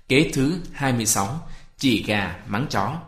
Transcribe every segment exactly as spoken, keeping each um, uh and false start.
Kế thứ hai mươi sáu. Chỉ gà mắng chó.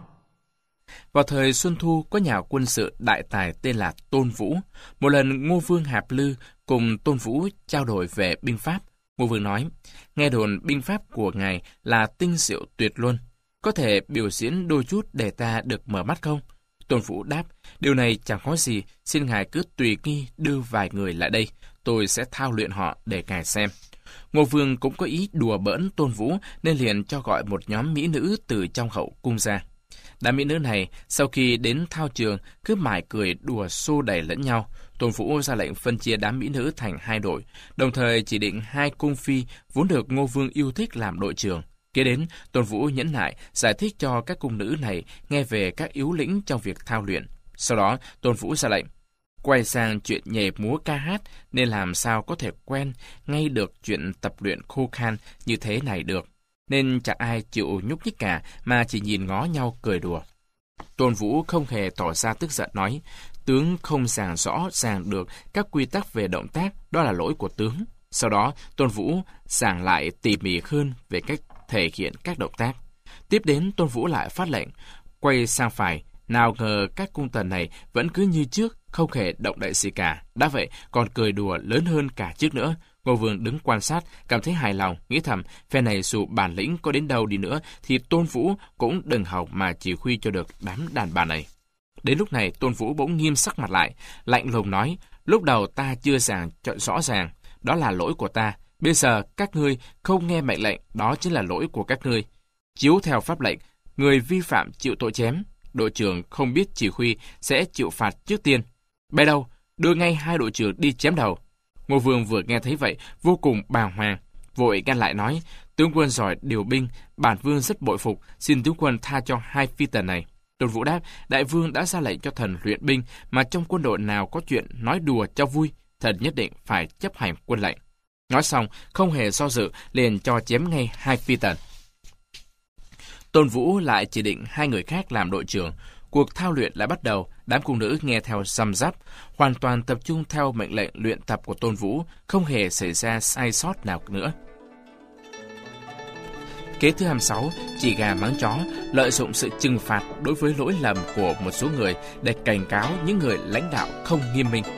Vào thời Xuân Thu, có nhà quân sự đại tài tên là Tôn Vũ. Một lần Ngô Vương Hạp Lư cùng Tôn Vũ trao đổi về binh pháp. Ngô Vương nói, nghe đồn binh pháp của ngài là tinh xảo tuyệt luân, có thể biểu diễn đôi chút để ta được mở mắt không? Tôn Vũ đáp, điều này chẳng có gì, xin ngài cứ tùy nghi đưa vài người lại đây, tôi sẽ thao luyện họ để ngài xem. Ngô Vương cũng có ý đùa bỡn Tôn Vũ nên liền cho gọi một nhóm mỹ nữ từ trong hậu cung ra. Đám mỹ nữ này sau khi đến thao trường cứ mải cười đùa xô đẩy lẫn nhau. Tôn Vũ ra lệnh phân chia đám mỹ nữ thành hai đội, đồng thời chỉ định hai cung phi vốn được Ngô Vương yêu thích làm đội trưởng. Kế đến, Tôn Vũ nhẫn nại giải thích cho các cung nữ này nghe về các yếu lĩnh trong việc thao luyện. Sau đó, Tôn Vũ ra lệnh quay sang chuyện nhảy múa ca hát, nên làm sao có thể quen ngay được chuyện tập luyện khô khan như thế này được. Nên chẳng ai chịu nhúc nhích cả, mà chỉ nhìn ngó nhau cười đùa. Tôn Vũ không hề tỏ ra tức giận, nói, tướng không giảng rõ ràng được các quy tắc về động tác, đó là lỗi của tướng. Sau đó, Tôn Vũ giảng lại tỉ mỉ hơn về cách thể hiện các động tác. Tiếp đến, Tôn Vũ lại phát lệnh quay sang phải. Nào ngờ các cung tần này vẫn cứ như trước, không hề động đậy gì cả. Đã vậy, còn cười đùa lớn hơn cả trước nữa. Ngô Vương đứng quan sát, cảm thấy hài lòng, nghĩ thầm, phe này dù bản lĩnh có đến đâu đi nữa, thì Tôn Vũ cũng đừng hòng mà chỉ huy cho được đám đàn bà này. Đến lúc này, Tôn Vũ bỗng nghiêm sắc mặt lại, lạnh lùng nói, lúc đầu ta chưa giảng rõ ràng, đó là lỗi của ta. Bây giờ, các ngươi không nghe mệnh lệnh, đó chính là lỗi của các ngươi. Chiếu theo pháp lệnh, người vi phạm chịu tội chém. Đội trưởng không biết chỉ huy sẽ chịu phạt trước tiên. Bây đâu, đưa ngay hai đội trưởng đi chém đầu. Ngô Vương vừa nghe thấy vậy, vô cùng bàng hoàng, vội ngăn lại nói, tướng quân giỏi điều binh, bản vương rất bội phục, xin tướng quân tha cho hai phi tần này. Tôn Vũ đáp, đại vương đã ra lệnh cho thần luyện binh, mà trong quân đội nào có chuyện nói đùa cho vui, thần nhất định phải chấp hành quân lệnh. Nói xong, không hề do dự, liền cho chém ngay hai phi tần. Tôn Vũ lại chỉ định hai người khác làm đội trưởng. Cuộc thao luyện lại bắt đầu, đám cung nữ nghe theo răm rắp, hoàn toàn tập trung theo mệnh lệnh luyện tập của Tôn Vũ, không hề xảy ra sai sót nào nữa. Kế thứ hai mươi sáu, chỉ gà mắng chó, lợi dụng sự trừng phạt đối với lỗi lầm của một số người để cảnh cáo những người lãnh đạo không nghiêm minh.